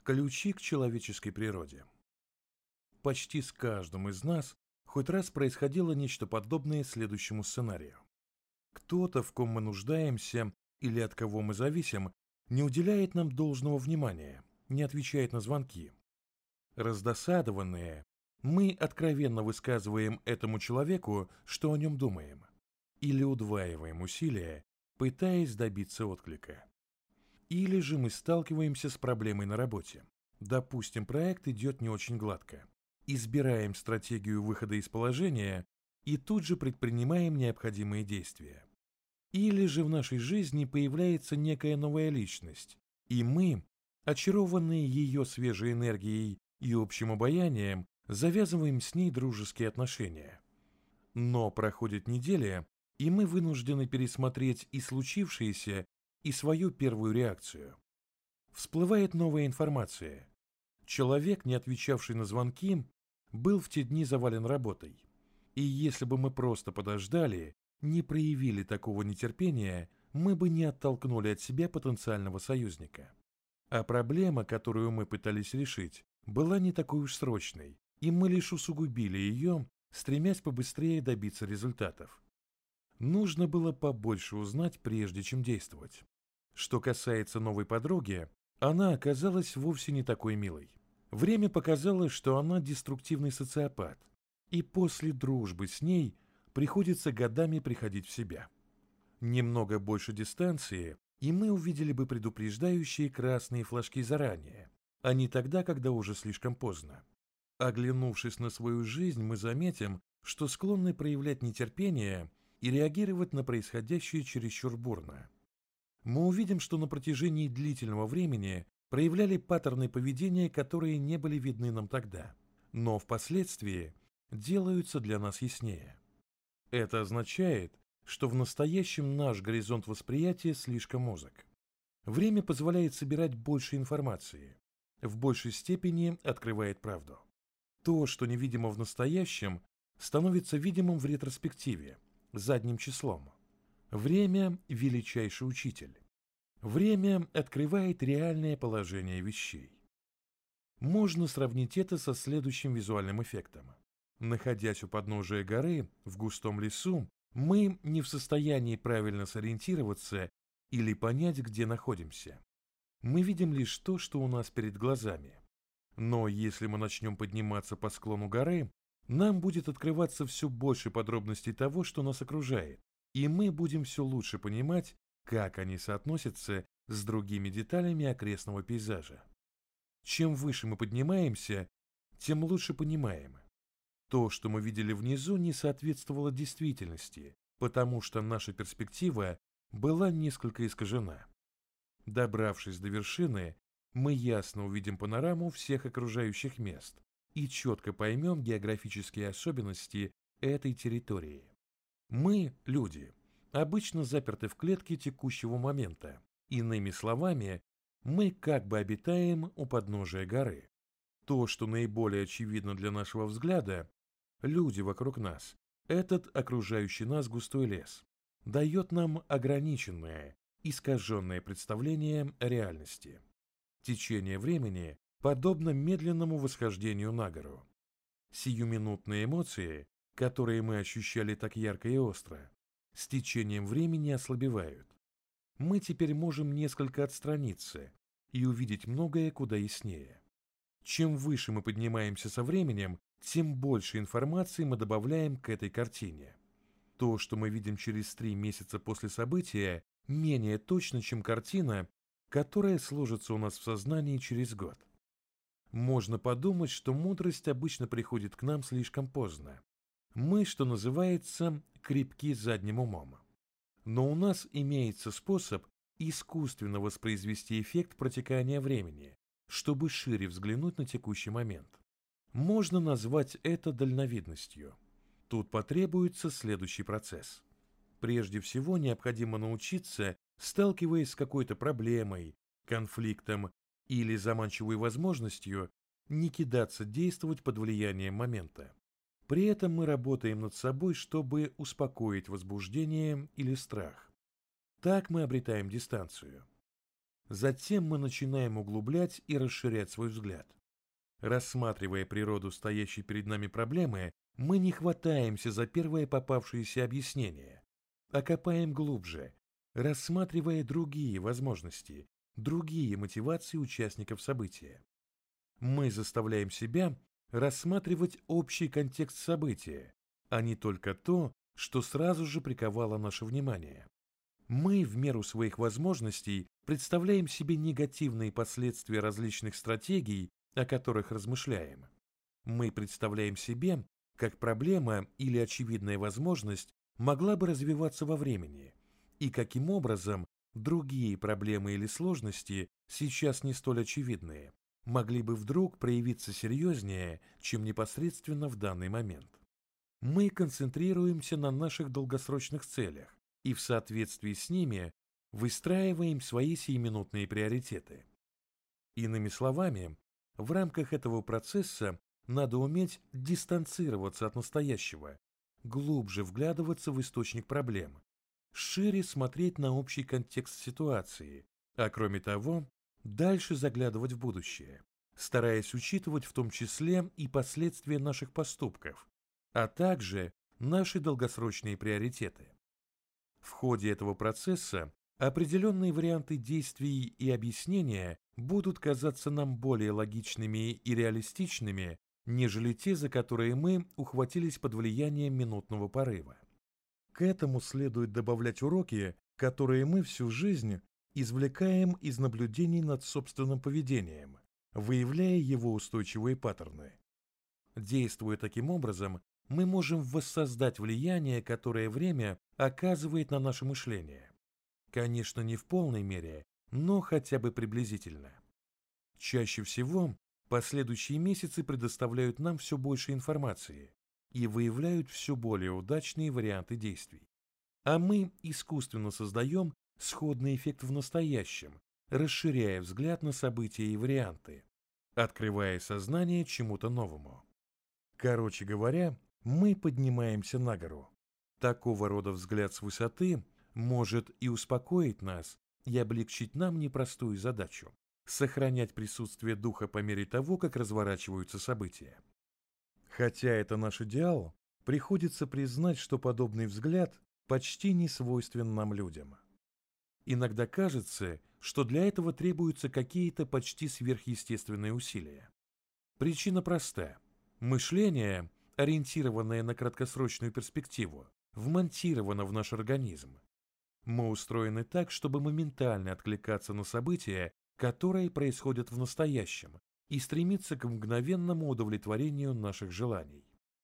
Ключи к человеческой природе. Почти с каждым из нас хоть раз происходило нечто подобное следующему сценарию. Кто-то, в ком мы нуждаемся или от кого мы зависим, не уделяет нам должного внимания, не отвечает на звонки. Раздосадованные, мы откровенно высказываем этому человеку, что о нем думаем, или удваиваем усилия, пытаясь добиться отклика. Или же мы сталкиваемся с проблемой на работе. Допустим, проект идет не очень гладко. Избираем стратегию выхода из положения и тут же предпринимаем необходимые действия. Или же в нашей жизни появляется некая новая личность, и мы, очарованные ее свежей энергией и общим обаянием, завязываем с ней дружеские отношения. Но проходит неделя, и мы вынуждены пересмотреть и случившееся, и свою первую реакцию. Всплывает новая информация. Человек, не отвечавший на звонки, был в те дни завален работой. И если бы мы просто подождали, не проявили такого нетерпения, мы бы не оттолкнули от себя потенциального союзника. А проблема, которую мы пытались решить, была не такой уж срочной, и мы лишь усугубили ее, стремясь побыстрее добиться результатов. Нужно было побольше узнать, прежде чем действовать. Что касается новой подруги, она оказалась вовсе не такой милой. Время показало, что она деструктивный социопат, и после дружбы с ней приходится годами приходить в себя. Немного больше дистанции, и мы увидели бы предупреждающие красные флажки заранее, а не тогда, когда уже слишком поздно. Оглянувшись на свою жизнь, мы заметим, что склонны проявлять нетерпение и реагировать на происходящее чересчур бурно. Мы увидим, что на протяжении длительного времени проявляли паттерны поведения, которые не были видны нам тогда, но впоследствии делаются для нас яснее. Это означает, что в настоящем наш горизонт восприятия слишком узок. Время позволяет собирать больше информации, в большей степени открывает правду. То, что невидимо в настоящем, становится видимым в ретроспективе, задним числом. Время – величайший учитель. Время открывает реальное положение вещей. Можно сравнить это со следующим визуальным эффектом. Находясь у подножия горы, в густом лесу, мы не в состоянии правильно сориентироваться или понять, где находимся. Мы видим лишь то, что у нас перед глазами. Но если мы начнем подниматься по склону горы, нам будет открываться все больше подробностей того, что нас окружает, и мы будем все лучше понимать, как они соотносятся с другими деталями окрестного пейзажа. Чем выше мы поднимаемся, тем лучше понимаем. То, что мы видели внизу, не соответствовало действительности, потому что наша перспектива была несколько искажена. Добравшись до вершины, мы ясно увидим панораму всех окружающих мест и четко поймем географические особенности этой территории. Мы, люди, обычно заперты в клетке текущего момента. Иными словами, мы как бы обитаем у подножия горы. То, что наиболее очевидно для нашего взгляда, люди вокруг нас, этот окружающий нас густой лес, дает нам ограниченное, искаженное представление о реальности. Течение времени подобно медленному восхождению на гору. Сиюминутные эмоции, которые мы ощущали так ярко и остро, с течением времени ослабевают. Мы теперь можем несколько отстраниться и увидеть многое куда яснее. Чем выше мы поднимаемся со временем, тем больше информации мы добавляем к этой картине. То, что мы видим через 3 месяца после события, менее точно, чем картина, которая сложится у нас в сознании через год. Можно подумать, что мудрость обычно приходит к нам слишком поздно. Мы, что называется, крепки задним умом. Но у нас имеется способ искусственно воспроизвести эффект протекания времени, чтобы шире взглянуть на текущий момент. Можно назвать это дальновидностью. Тут потребуется следующий процесс. Прежде всего, необходимо научиться, сталкиваясь с какой-то проблемой, конфликтом или заманчивой возможностью, не кидаться действовать под влиянием момента. При этом мы работаем над собой, чтобы успокоить возбуждение или страх. Так мы обретаем дистанцию. Затем мы начинаем углублять и расширять свой взгляд. Рассматривая природу стоящей перед нами проблемы, мы не хватаемся за первое попавшееся объяснение, а копаем глубже, рассматривая другие возможности, другие мотивации участников события. Мы заставляем себя рассматривать общий контекст события, а не только то, что сразу же приковало наше внимание. Мы в меру своих возможностей представляем себе негативные последствия различных стратегий, о которых размышляем. Мы представляем себе, как проблема или очевидная возможность могла бы развиваться во времени, и каким образом другие проблемы или сложности, сейчас не столь очевидные, могли бы вдруг проявиться серьезнее, чем непосредственно в данный момент. Мы концентрируемся на наших долгосрочных целях и в соответствии с ними выстраиваем свои сиюминутные приоритеты. Иными словами, в рамках этого процесса надо уметь дистанцироваться от настоящего, глубже вглядываться в источник проблем, шире смотреть на общий контекст ситуации, а кроме того, дальше заглядывать в будущее, стараясь учитывать в том числе и последствия наших поступков, а также наши долгосрочные приоритеты. В ходе этого процесса определенные варианты действий и объяснения будут казаться нам более логичными и реалистичными, нежели те, за которые мы ухватились под влиянием минутного порыва. К этому следует добавлять уроки, которые мы всю жизнь извлекаем из наблюдений над собственным поведением, выявляя его устойчивые паттерны. Действуя таким образом, мы можем воссоздать влияние, которое время оказывает на наше мышление. Конечно, не в полной мере, но хотя бы приблизительно. Чаще всего последующие месяцы предоставляют нам все больше информации и выявляют все более удачные варианты действий. А мы искусственно создаем сходный эффект в настоящем, расширяя взгляд на события и варианты, открывая сознание чему-то новому. Короче говоря, мы поднимаемся на гору. Такого рода взгляд с высоты может и успокоить нас, и облегчить нам непростую задачу – сохранять присутствие духа по мере того, как разворачиваются события. Хотя это наш идеал, приходится признать, что подобный взгляд почти не свойствен нам людям. Иногда кажется, что для этого требуются какие-то почти сверхъестественные усилия. Причина проста. Мышление, ориентированное на краткосрочную перспективу, вмонтировано в наш организм. Мы устроены так, чтобы моментально откликаться на события, которые происходят в настоящем, и стремиться к мгновенному удовлетворению наших желаний.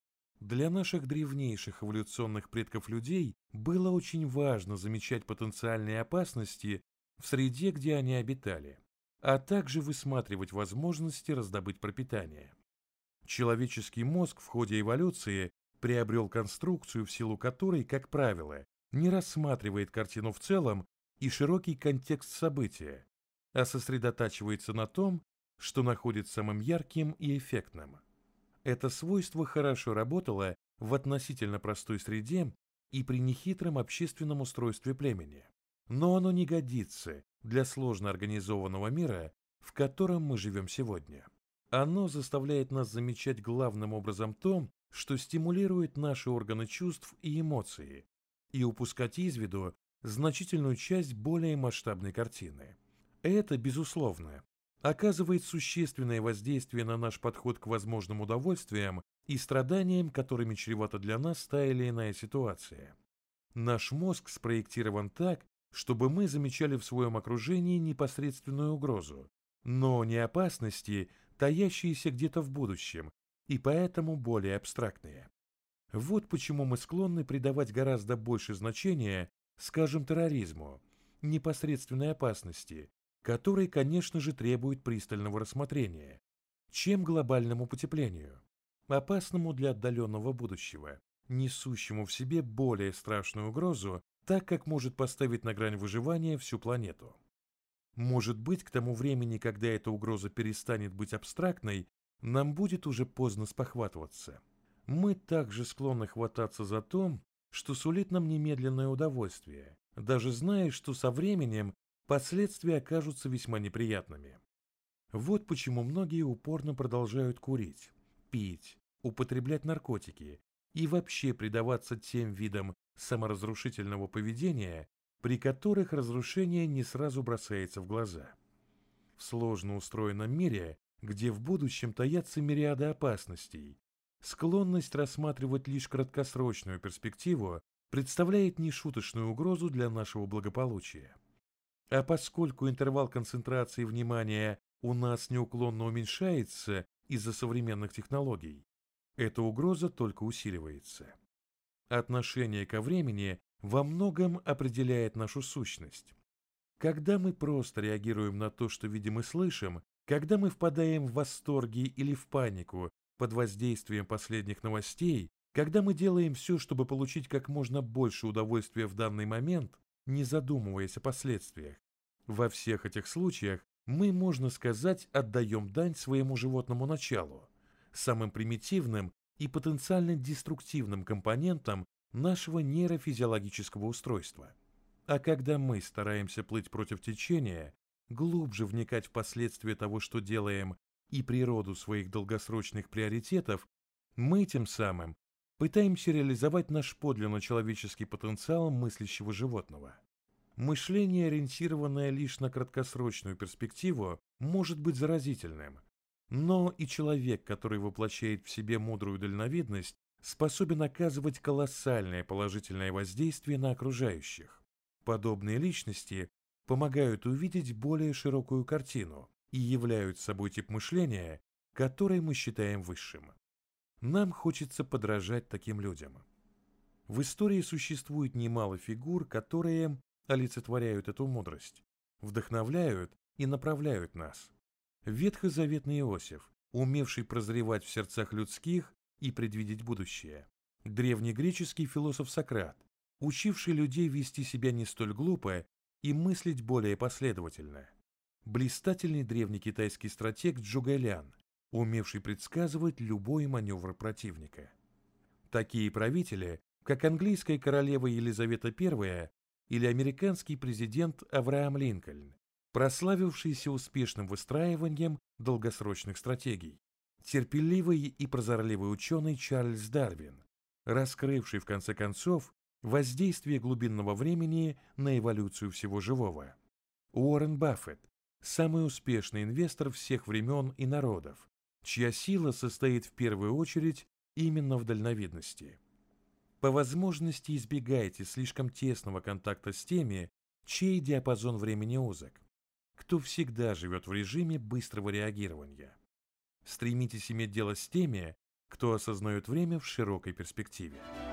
Для наших древнейших эволюционных предков людей было очень важно замечать потенциальные опасности в среде, где они обитали, а также высматривать возможности раздобыть пропитание. Человеческий мозг в ходе эволюции приобрел конструкцию, в силу которой, как правило, не рассматривает картину в целом и широкий контекст события, а сосредотачивается на том, что находит самым ярким и эффектным. Это свойство хорошо работало в относительно простой среде и при нехитром общественном устройстве племени, но оно не годится для сложно организованного мира, в котором мы живем сегодня. Оно заставляет нас замечать главным образом то, что стимулирует наши органы чувств и эмоции, и упускать из виду значительную часть более масштабной картины. Это, безусловно, оказывает существенное воздействие на наш подход к возможным удовольствиям и страданиям, которыми чревата для нас та или иная ситуация. Наш мозг спроектирован так, чтобы мы замечали в своем окружении непосредственную угрозу, но не опасности, таящиеся где-то в будущем, и поэтому более абстрактные. Вот почему мы склонны придавать гораздо больше значения, скажем, терроризму, непосредственной опасности, который, конечно же, требует пристального рассмотрения, чем глобальному потеплению, опасному для отдаленного будущего, несущему в себе более страшную угрозу, так как может поставить на грань выживания всю планету. Может быть, к тому времени, когда эта угроза перестанет быть абстрактной, нам будет уже поздно спохватываться. Мы также склонны хвататься за то, что сулит нам немедленное удовольствие, даже зная, что со временем последствия окажутся весьма неприятными. Вот почему многие упорно продолжают курить, пить, употреблять наркотики и вообще предаваться тем видам саморазрушительного поведения, при которых разрушение не сразу бросается в глаза. В сложно устроенном мире, где в будущем таятся мириады опасностей, склонность рассматривать лишь краткосрочную перспективу представляет нешуточную угрозу для нашего благополучия. А поскольку интервал концентрации внимания у нас неуклонно уменьшается из-за современных технологий, эта угроза только усиливается. Отношение ко времени во многом определяет нашу сущность. Когда мы просто реагируем на то, что видим и слышим, когда мы впадаем в восторги или в панику под воздействием последних новостей, когда мы делаем все, чтобы получить как можно больше удовольствия в данный момент, не задумываясь о последствиях, во всех этих случаях мы, можно сказать, отдаем дань своему животному началу, самым примитивным и потенциально деструктивным компонентам нашего нейрофизиологического устройства. А когда мы стараемся плыть против течения, глубже вникать в последствия того, что делаем, и природу своих долгосрочных приоритетов, мы тем самым пытаемся реализовать наш подлинно человеческий потенциал мыслящего животного. Мышление, ориентированное лишь на краткосрочную перспективу, может быть заразительным, но и человек, который воплощает в себе мудрую дальновидность, способен оказывать колоссальное положительное воздействие на окружающих. Подобные личности помогают увидеть более широкую картину и являют собой тип мышления, который мы считаем высшим. Нам хочется подражать таким людям. В истории существует немало фигур, которые олицетворяют эту мудрость, вдохновляют и направляют нас. Ветхозаветный Иосиф, умевший прозревать в сердцах людских и предвидеть будущее. Древнегреческий философ Сократ, учивший людей вести себя не столь глупо и мыслить более последовательно. Блистательный древнекитайский стратег Джугэлян, умевший предсказывать любой маневр противника. Такие правители, как английская королева Елизавета I или американский президент Авраам Линкольн, прославившийся успешным выстраиванием долгосрочных стратегий. Терпеливый и прозорливый ученый Чарльз Дарвин, раскрывший в конце концов воздействие глубинного времени на эволюцию всего живого. Уоррен Баффет, самый успешный инвестор всех времен и народов, чья сила состоит в первую очередь именно в дальновидности. По возможности избегайте слишком тесного контакта с теми, чей диапазон времени узок, кто всегда живет в режиме быстрого реагирования. Стремитесь иметь дело с теми, кто осознает время в широкой перспективе.